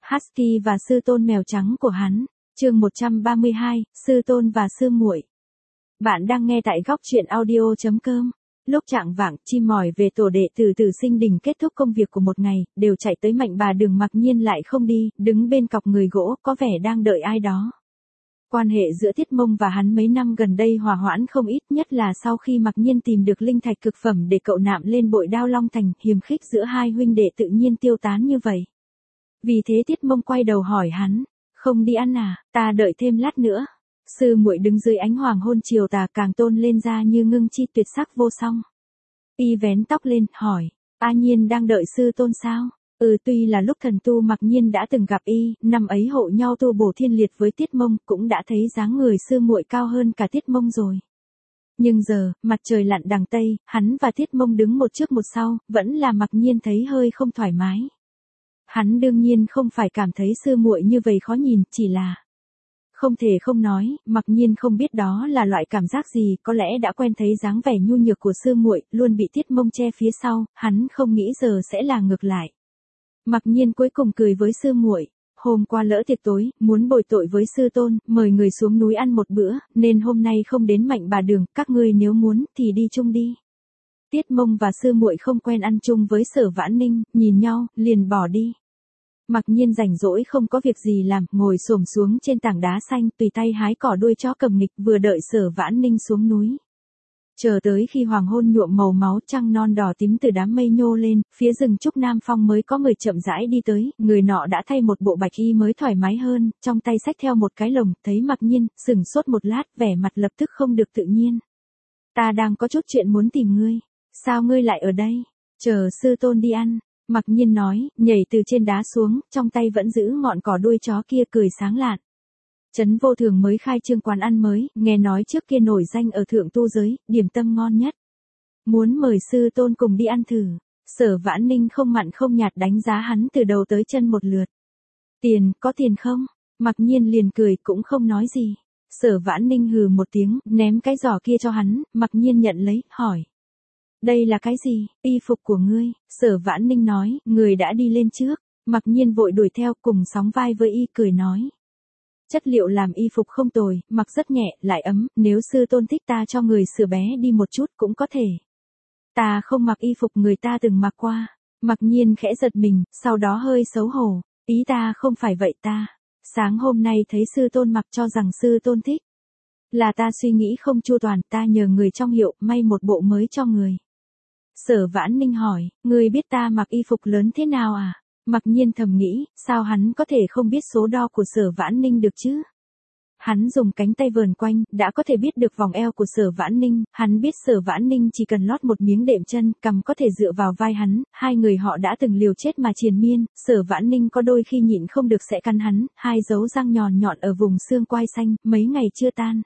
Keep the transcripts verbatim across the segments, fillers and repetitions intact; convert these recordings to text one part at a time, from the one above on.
Husky và sư tôn mèo trắng của hắn. Chương một trăm ba mươi hai, sư tôn và sư muội. Bạn đang nghe tại góc truyện audio chấm com. Lúc trạng vạng, chim mỏi về tổ đệ tử Tử Sinh Đình kết thúc công việc của một ngày, đều chạy tới Mạnh Bà Đường, mặc nhiên lại không đi, đứng bên cọc người gỗ, có vẻ đang đợi ai đó. Quan hệ giữa Tiết Mông và hắn mấy năm gần đây hòa hoãn không ít, nhất là sau khi mặc nhiên tìm được linh thạch cực phẩm để cậu nạm lên bội đao Long Thành, hiềm khích giữa hai huynh đệ tự nhiên tiêu tán như vậy. Vì thế Tiết Mông quay đầu hỏi hắn, không đi ăn à, ta đợi thêm lát nữa. Sư muội đứng dưới ánh hoàng hôn chiều tà càng tôn lên ra như ngưng chi tuyệt sắc vô song. Y vén tóc lên, hỏi, A Nhiên đang đợi sư tôn sao? Ừ, tuy là lúc thần tu mặc nhiên đã từng gặp y, năm ấy hộ nhau tu bổ thiên liệt với Tiết Mông, cũng đã thấy dáng người sư muội cao hơn cả Tiết Mông rồi. Nhưng giờ, mặt trời lặn đằng Tây, hắn và Tiết Mông đứng một trước một sau, vẫn là mặc nhiên thấy hơi không thoải mái. Hắn đương nhiên không phải cảm thấy sư muội như vậy khó nhìn, chỉ là không thể không nói, mặc nhiên không biết đó là loại cảm giác gì, có lẽ đã quen thấy dáng vẻ nhu nhược của sư muội, luôn bị Tiết Mông che phía sau, hắn không nghĩ giờ sẽ là ngược lại. Mặc nhiên cuối cùng cười với sư muội, hôm qua lỡ tiệc tối, muốn bồi tội với sư tôn, mời người xuống núi ăn một bữa, nên hôm nay không đến Mạnh Bà Đường, các ngươi nếu muốn thì đi chung đi. Tiết Mông và sư muội không quen ăn chung với Sở Vãn Ninh, nhìn nhau, liền bỏ đi. Mặc nhiên rảnh rỗi không có việc gì làm, ngồi xổm xuống trên tảng đá xanh, tùy tay hái cỏ đuôi chó cầm nghịch, vừa đợi Sở Vãn Ninh xuống núi. Chờ tới khi hoàng hôn nhuộm màu máu, trăng non đỏ tím từ đám mây nhô lên, phía rừng trúc Nam Phong mới có người chậm rãi đi tới, người nọ đã thay một bộ bạch y mới thoải mái hơn, trong tay xách theo một cái lồng, thấy mặc nhiên, sửng sốt một lát, vẻ mặt lập tức không được tự nhiên. Ta đang có chút chuyện muốn tìm ngươi, sao ngươi lại ở đây? Chờ sư tôn đi ăn. Mặc nhiên nói, nhảy từ trên đá xuống, trong tay vẫn giữ ngọn cỏ đuôi chó kia, cười sáng lạn. Trấn Vô Thường mới khai trương quán ăn mới, nghe nói trước kia nổi danh ở thượng tu giới, điểm tâm ngon nhất. Muốn mời sư tôn cùng đi ăn thử. Sở Vãn Ninh không mặn không nhạt đánh giá hắn từ đầu tới chân một lượt. Tiền, có tiền không? Mặc nhiên liền cười cũng không nói gì. Sở Vãn Ninh hừ một tiếng, ném cái giỏ kia cho hắn, mặc nhiên nhận lấy, hỏi. Đây là cái gì? Y phục của ngươi. Sở Vãn Ninh nói, người đã đi lên trước. Mặc nhiên vội đuổi theo, cùng sóng vai với y, cười nói. Chất liệu làm y phục không tồi, mặc rất nhẹ, lại ấm, nếu sư tôn thích ta cho người sửa bé đi một chút cũng có thể. Ta không mặc y phục người ta từng mặc qua. Mặc nhiên khẽ giật mình, sau đó hơi xấu hổ. Ý ta không phải vậy ta. Sáng hôm nay thấy sư tôn mặc cho rằng sư tôn thích. Là ta suy nghĩ không chu toàn, ta nhờ người trong hiệu may một bộ mới cho người. Sở Vãn Ninh hỏi, ngươi biết ta mặc y phục lớn thế nào à? Mặc nhiên thầm nghĩ, sao hắn có thể không biết số đo của Sở Vãn Ninh được chứ? Hắn dùng cánh tay vờn quanh, đã có thể biết được vòng eo của Sở Vãn Ninh, hắn biết Sở Vãn Ninh chỉ cần lót một miếng đệm chân, cằm có thể dựa vào vai hắn, hai người họ đã từng liều chết mà triền miên, Sở Vãn Ninh có đôi khi nhịn không được sẽ cắn hắn, hai dấu răng nhọn nhọn ở vùng xương quai xanh, mấy ngày chưa tan.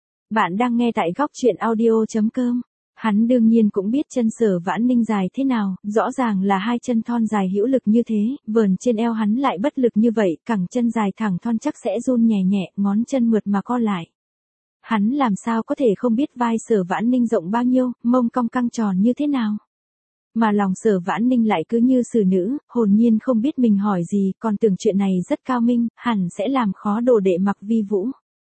Bạn đang nghe tại góc truyện audio chấm com. Hắn đương nhiên cũng biết chân Sở Vãn Ninh dài thế nào, rõ ràng là hai chân thon dài hữu lực như thế, vờn trên eo hắn lại bất lực như vậy, cẳng chân dài thẳng thon chắc sẽ run nhẹ nhẹ, ngón chân mượt mà co lại. Hắn làm sao có thể không biết vai Sở Vãn Ninh rộng bao nhiêu, mông cong căng tròn như thế nào. Mà lòng Sở Vãn Ninh lại cứ như xử nữ, hồn nhiên không biết mình hỏi gì, còn tưởng chuyện này rất cao minh, hẳn sẽ làm khó đồ đệ Mặc Vi Vũ.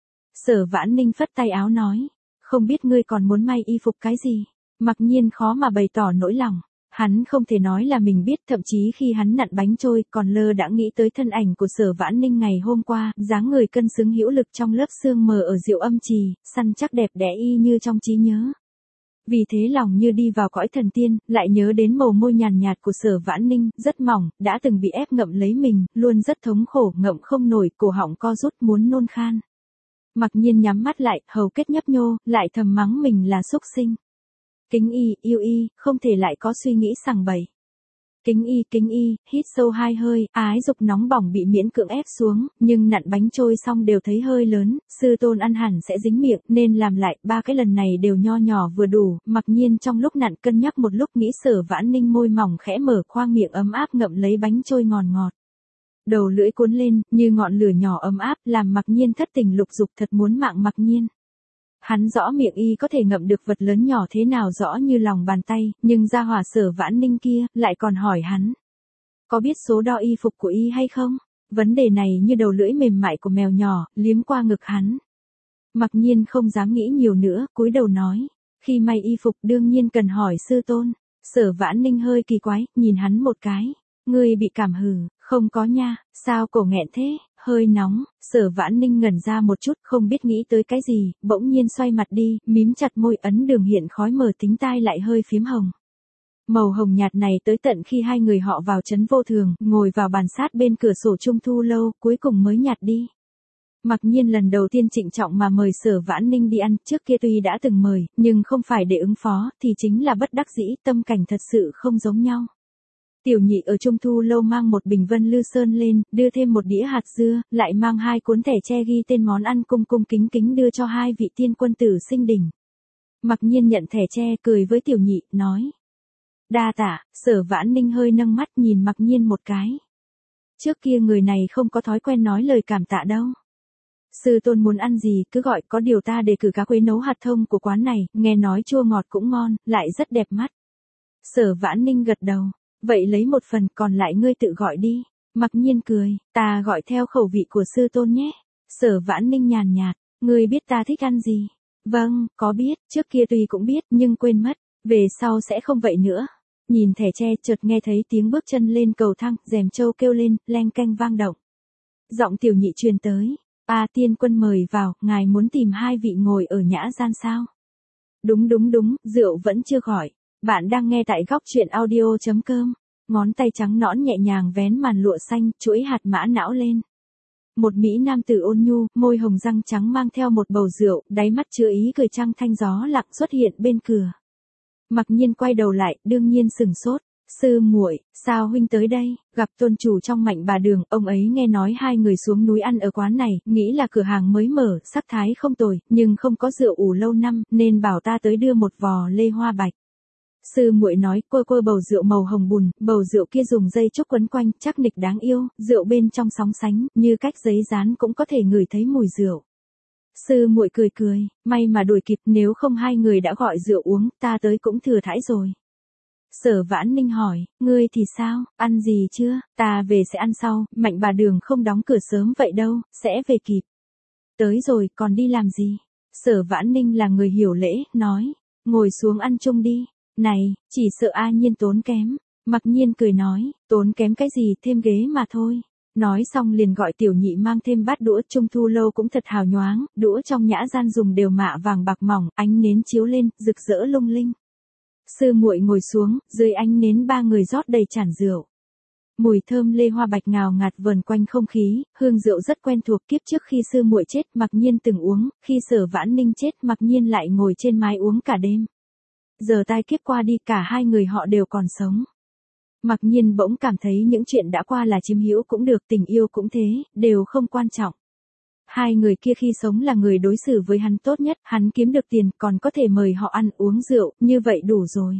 Sở Vãn Ninh phất tay áo nói. Không biết ngươi còn muốn may y phục cái gì? Mặc nhiên khó mà bày tỏ nỗi lòng. Hắn không thể nói là mình biết, thậm chí khi hắn nặn bánh trôi, còn lơ đã nghĩ tới thân ảnh của Sở Vãn Ninh ngày hôm qua, dáng người cân xứng hữu lực trong lớp sương mờ ở Diệu Âm Trì, săn chắc đẹp đẽ y như trong trí nhớ. Vì thế lòng như đi vào cõi thần tiên, lại nhớ đến màu môi nhàn nhạt của Sở Vãn Ninh, rất mỏng, đã từng bị ép ngậm lấy mình, luôn rất thống khổ, ngậm không nổi, cổ họng co rút muốn nôn khan. Mặc nhiên nhắm mắt lại, hầu kết nhấp nhô, lại thầm mắng mình là súc sinh. Kính y, yêu y, không thể lại có suy nghĩ sằng bậy. Kính y, kính y, hít sâu hai hơi, ái dục nóng bỏng bị miễn cưỡng ép xuống, nhưng nặn bánh trôi xong đều thấy hơi lớn, sư tôn ăn hẳn sẽ dính miệng, nên làm lại, ba cái lần này đều nho nhỏ vừa đủ, mặc nhiên trong lúc nặn cân nhắc một lúc nghĩ Sở Vãn Ninh môi mỏng khẽ mở khoang miệng ấm áp ngậm lấy bánh trôi ngọt ngọt. Đầu lưỡi cuốn lên, như ngọn lửa nhỏ ấm áp, làm mặc nhiên thất tình lục dục thật muốn mạng mặc nhiên. Hắn rõ miệng y có thể ngậm được vật lớn nhỏ thế nào rõ như lòng bàn tay, nhưng gia hỏa Sở Vãn Ninh kia, lại còn hỏi hắn. Có biết số đo y phục của y hay không? Vấn đề này như đầu lưỡi mềm mại của mèo nhỏ, liếm qua ngực hắn. Mặc Nhiên không dám nghĩ nhiều nữa, cúi đầu nói. Khi may y phục đương nhiên cần hỏi sư tôn. Sở Vãn Ninh hơi kỳ quái, nhìn hắn một cái. Ngươi bị cảm hử, không có nha, sao cổ nghẹn thế, hơi nóng. Sở Vãn Ninh ngẩn ra một chút, không biết nghĩ tới cái gì, bỗng nhiên xoay mặt đi, mím chặt môi, ấn đường hiện khói mờ tính tai lại hơi phiếm hồng. Màu hồng nhạt này tới tận khi hai người họ vào trấn Vô Thường, ngồi vào bàn sát bên cửa sổ Trung Thu lâu, cuối cùng mới nhạt đi. Mặc Nhiên lần đầu tiên trịnh trọng mà mời Sở Vãn Ninh đi ăn, trước kia tuy đã từng mời, nhưng không phải để ứng phó, thì chính là bất đắc dĩ, tâm cảnh thật sự không giống nhau. Tiểu Nhị ở Trung Thu lâu mang một bình Vân Lư Sơn lên, đưa thêm một đĩa hạt dưa, lại mang hai cuốn thẻ tre ghi tên món ăn cung cung kính kính đưa cho hai vị tiên quân tử sinh đỉnh. Mặc Nhiên nhận thẻ tre, cười với Tiểu Nhị, nói. Đa tạ. Sở Vãn Ninh hơi nâng mắt nhìn Mặc Nhiên một cái. Trước kia người này không có thói quen nói lời cảm tạ đâu. Sư tôn muốn ăn gì cứ gọi, có điều ta đề cử cá quế nấu hạt thông của quán này, nghe nói chua ngọt cũng ngon, lại rất đẹp mắt. Sở Vãn Ninh gật đầu. Vậy lấy một phần, còn lại ngươi tự gọi đi. Mặc Nhiên cười, ta gọi theo khẩu vị của sư tôn nhé. Sở Vãn Ninh nhàn nhạt, ngươi biết ta thích ăn gì? Vâng, có biết, trước kia tuy cũng biết, nhưng quên mất, về sau sẽ không vậy nữa. Nhìn thẻ tre, chợt nghe thấy tiếng bước chân lên cầu thang, rèm trâu kêu lên, leng keng vang động. Giọng Tiểu Nhị truyền tới, a tiên quân mời vào, ngài muốn tìm hai vị ngồi ở nhã gian sao? Đúng đúng đúng, rượu vẫn chưa gọi. Bạn đang nghe tại góc truyện audio chấm com. Ngón tay trắng nõn nhẹ nhàng vén màn lụa xanh, chuỗi hạt mã não lên. Một mỹ nam tử ôn nhu, môi hồng răng trắng mang theo một bầu rượu, đáy mắt chứa ý cười trăng thanh gió lặng xuất hiện bên cửa. Mặc Nhiên quay đầu lại, đương nhiên sừng sốt. Sư muội, sao huynh tới đây? Gặp tôn chủ trong Mạnh Bà Đường, ông ấy nghe nói hai người xuống núi ăn ở quán này, nghĩ là cửa hàng mới mở, sắc thái không tồi, nhưng không có rượu ủ lâu năm, nên bảo ta tới đưa một vò lê hoa bạch. Sư muội nói, cô cô bầu rượu màu hồng bùn, bầu rượu kia dùng dây trúc quấn quanh, chắc nịch đáng yêu, rượu bên trong sóng sánh, như cách giấy dán cũng có thể ngửi thấy mùi rượu. Sư muội cười cười, may mà đuổi kịp, nếu không hai người đã gọi rượu uống, ta tới cũng thừa thãi rồi. Sở Vãn Ninh hỏi, ngươi thì sao, ăn gì chưa? Ta về sẽ ăn sau, Mạnh Bà Đường không đóng cửa sớm vậy đâu, sẽ về kịp. Tới rồi, còn đi làm gì? Sở Vãn Ninh là người hiểu lễ, nói, ngồi xuống ăn chung đi. Này, chỉ sợ A Nhiên tốn kém. Mặc Nhiên cười nói, tốn kém cái gì, thêm ghế mà thôi. Nói xong liền gọi Tiểu Nhị mang thêm bát đũa. Trung Thu lâu cũng thật hào nhoáng, đũa trong nhã gian dùng đều mạ vàng bạc mỏng, ánh nến chiếu lên, rực rỡ lung linh. Sư muội ngồi xuống, dưới ánh nến ba người rót đầy chản rượu. Mùi thơm lê hoa bạch ngào ngạt vờn quanh không khí, hương rượu rất quen thuộc. Kiếp trước khi sư muội chết, Mặc Nhiên từng uống, khi Sở Vãn Ninh chết, Mặc Nhiên lại ngồi trên mái uống cả đêm. Giờ tai kiếp qua đi, cả hai người họ đều còn sống. Mặc Nhiên bỗng cảm thấy những chuyện đã qua là chiếm hữu cũng được, tình yêu cũng thế, đều không quan trọng. Hai người kia khi sống là người đối xử với hắn tốt nhất, hắn kiếm được tiền còn có thể mời họ ăn uống rượu, như vậy đủ rồi.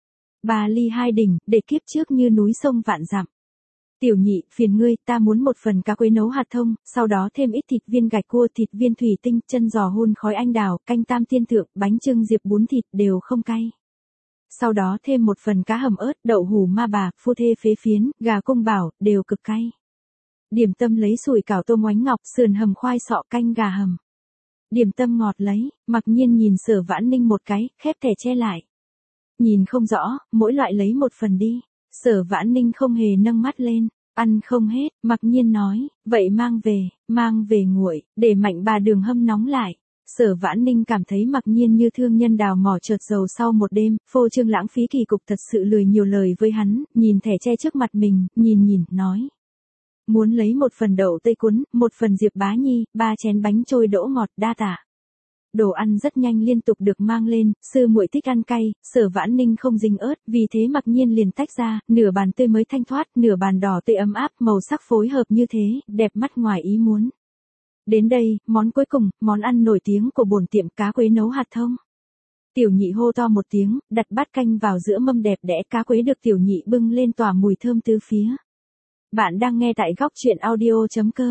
Ba ly hai đỉnh, để kiếp trước như núi sông vạn dặm. Tiểu Nhị, phiền ngươi, ta muốn một phần cá quế nấu hạt thông, sau đó thêm ít thịt viên gạch cua, thịt viên thủy tinh, chân giò hun khói anh đào, canh tam tiên thượng, bánh chưng diệp bún thịt đều không cay. Sau đó thêm một phần cá hầm ớt, đậu hủ ma bà, phu thê phế phiến, gà cung bảo, đều cực cay. Điểm tâm lấy sủi cảo tôm oánh ngọc, sườn hầm khoai sọ, canh gà hầm. Điểm tâm ngọt lấy. Mặc Nhiên nhìn Sở Vãn Ninh một cái, khép thẻ che lại. Nhìn không rõ, mỗi loại lấy một phần đi. Sở Vãn Ninh không hề nâng mắt lên. Ăn không hết, Mặc Nhiên nói, vậy mang về, mang về nguội, để Mạnh Bà Đường hâm nóng lại. Sở Vãn Ninh cảm thấy Mặc Nhiên như thương nhân đào mỏ trượt dầu sau một đêm, phô trương lãng phí kỳ cục, thật sự lười nhiều lời với hắn, nhìn thẻ che trước mặt mình, nhìn nhìn, nói. Muốn lấy một phần đậu tây cuốn, một phần diệp bá nhi, ba chén bánh trôi đỗ ngọt, đa tạ. Đồ ăn rất nhanh liên tục được mang lên, sư muội thích ăn cay, Sở Vãn Ninh không dính ớt, vì thế Mặc Nhiên liền tách ra, nửa bàn tươi mới thanh thoát, nửa bàn đỏ tươi ấm áp, màu sắc phối hợp như thế, đẹp mắt ngoài ý muốn. Đến đây, món cuối cùng, món ăn nổi tiếng của bổn tiệm, cá quế nấu hạt thông. Tiểu Nhị hô to một tiếng, đặt bát canh vào giữa mâm đẹp đẽ, cá quế được Tiểu Nhị bưng lên tỏa mùi thơm tứ phía. Bạn đang nghe tại góc truyện audio chấm com.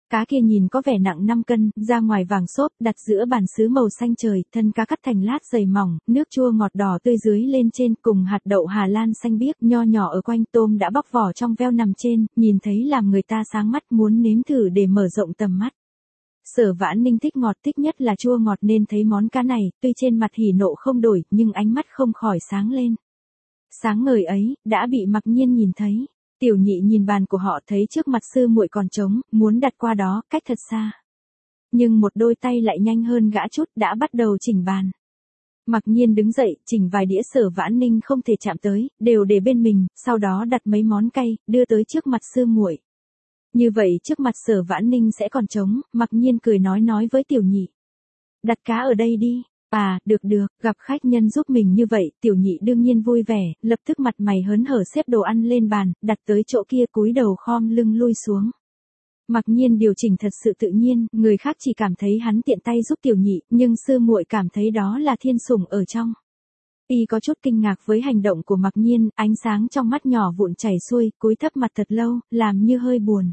Cá kia nhìn có vẻ nặng năm cân, ra ngoài vàng xốp, đặt giữa bàn sứ màu xanh trời, thân cá cắt thành lát dày mỏng, nước chua ngọt đỏ tươi dưới lên trên, cùng hạt đậu Hà Lan xanh biếc, nho nhỏ ở quanh, tôm đã bóc vỏ trong veo nằm trên, nhìn thấy làm người ta sáng mắt muốn nếm thử để mở rộng tầm mắt. Sở Vãn Ninh thích ngọt, thích nhất là chua ngọt, nên thấy món cá này, tuy trên mặt hỉ nộ không đổi, nhưng ánh mắt không khỏi sáng lên. Sáng ngời ấy, đã bị Mặc Nhiên nhìn thấy. Tiểu Nhị nhìn bàn của họ, thấy trước mặt sư muội còn trống, muốn đặt qua đó, cách thật xa. Nhưng một đôi tay lại nhanh hơn gã chút, đã bắt đầu chỉnh bàn. Mặc Nhiên đứng dậy, chỉnh vài đĩa Sở Vãn Ninh không thể chạm tới, đều để bên mình, sau đó đặt mấy món cay, đưa tới trước mặt sư muội. Như vậy trước mặt Sở Vãn Ninh sẽ còn trống, Mặc Nhiên cười nói nói với Tiểu Nhị. Đặt cá ở đây đi. À, được được, gặp khách nhân giúp mình như vậy, Tiểu Nhị đương nhiên vui vẻ, lập tức mặt mày hớn hở xếp đồ ăn lên bàn, đặt tới chỗ kia cúi đầu khom lưng lui xuống. Mặc Nhiên điều chỉnh thật sự tự nhiên, người khác chỉ cảm thấy hắn tiện tay giúp Tiểu Nhị, nhưng sư muội cảm thấy đó là thiên sủng ở trong. Y có chút kinh ngạc với hành động của Mặc Nhiên, ánh sáng trong mắt nhỏ vụn chảy xuôi, cúi thấp mặt thật lâu, làm như hơi buồn.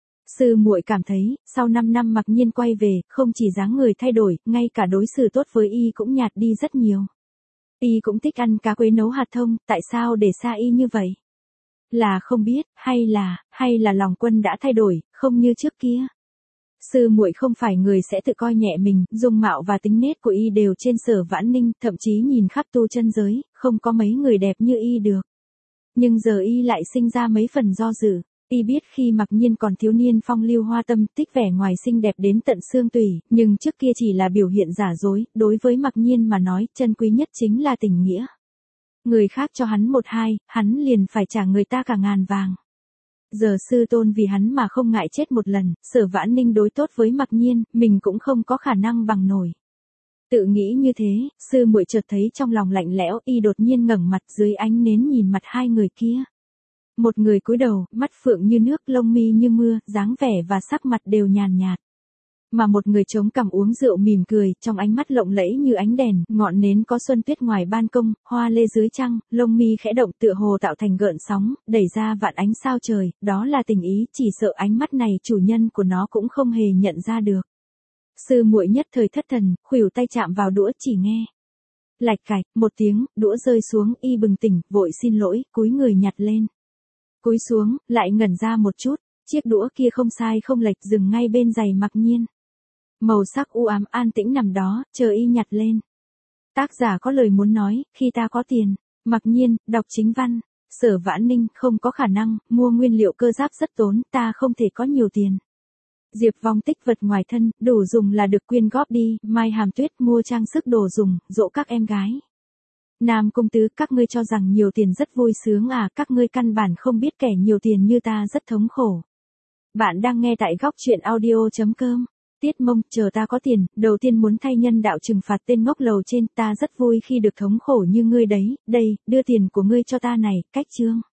Sư muội cảm thấy, sau năm năm Mặc Nhiên quay về, không chỉ dáng người thay đổi, ngay cả đối xử tốt với y cũng nhạt đi rất nhiều. Y cũng thích ăn cá quế nấu hạt thông, tại sao để xa y như vậy? Là không biết, hay là, hay là lòng quân đã thay đổi, không như trước kia. Sư muội không phải người sẽ tự coi nhẹ mình, dung mạo và tính nết của y đều trên Sở Vãn Ninh, thậm chí nhìn khắp tu chân giới, không có mấy người đẹp như y được. Nhưng giờ y lại sinh ra mấy phần do dự. Y biết khi Mặc Nhiên còn thiếu niên phong lưu hoa tâm, tích vẻ ngoài xinh đẹp đến tận xương tủy, nhưng trước kia chỉ là biểu hiện giả dối, đối với Mặc Nhiên mà nói, chân quý nhất chính là tình nghĩa. Người khác cho hắn một hai, hắn liền phải trả người ta cả ngàn vàng. Giờ sư tôn vì hắn mà không ngại chết một lần, Sở Vãn Ninh đối tốt với Mặc Nhiên, mình cũng không có khả năng bằng nổi. Tự nghĩ như thế, sư muội chợt thấy trong lòng lạnh lẽo, y đột nhiên ngẩng mặt dưới ánh nến nhìn mặt hai người kia. Một người cúi đầu, mắt phượng như nước, lông mi như mưa, dáng vẻ và sắc mặt đều nhàn nhạt. Mà một người chống cằm uống rượu mỉm cười, trong ánh mắt lộng lẫy như ánh đèn, ngọn nến có xuân tuyết ngoài ban công, hoa lê dưới trăng, lông mi khẽ động tựa hồ tạo thành gợn sóng, đẩy ra vạn ánh sao trời, đó là tình ý, chỉ sợ ánh mắt này chủ nhân của nó cũng không hề nhận ra được. Sư muội nhất thời thất thần, khuỷu tay chạm vào đũa chỉ nghe. Lạch cạch, một tiếng, đũa rơi xuống, y bừng tỉnh, vội xin lỗi, cúi người nhặt lên. Cúi xuống, lại ngẩn ra một chút, chiếc đũa kia không sai không lệch dừng ngay bên giày Mặc Nhiên. Màu sắc u ám an tĩnh nằm đó, chờ y nhặt lên. Tác giả có lời muốn nói, khi ta có tiền, Mặc Nhiên, đọc chính văn, Sở Vãn Ninh, không có khả năng, mua nguyên liệu cơ giáp rất tốn, ta không thể có nhiều tiền. Diệp Vong tích vật ngoài thân, đủ dùng là được quyên góp đi, Mai Hàm Tuyết mua trang sức đồ dùng, dỗ các em gái. Nam công tứ, các ngươi cho rằng nhiều tiền rất vui sướng à, các ngươi căn bản không biết kẻ nhiều tiền như ta rất thống khổ. Bạn đang nghe tại góc truyện audio chấm com. Tiết Mông, chờ ta có tiền, đầu tiên muốn thay nhân đạo trừng phạt tên ngốc lầu trên, ta rất vui khi được thống khổ như ngươi đấy, đây, đưa tiền của ngươi cho ta này, cách chương.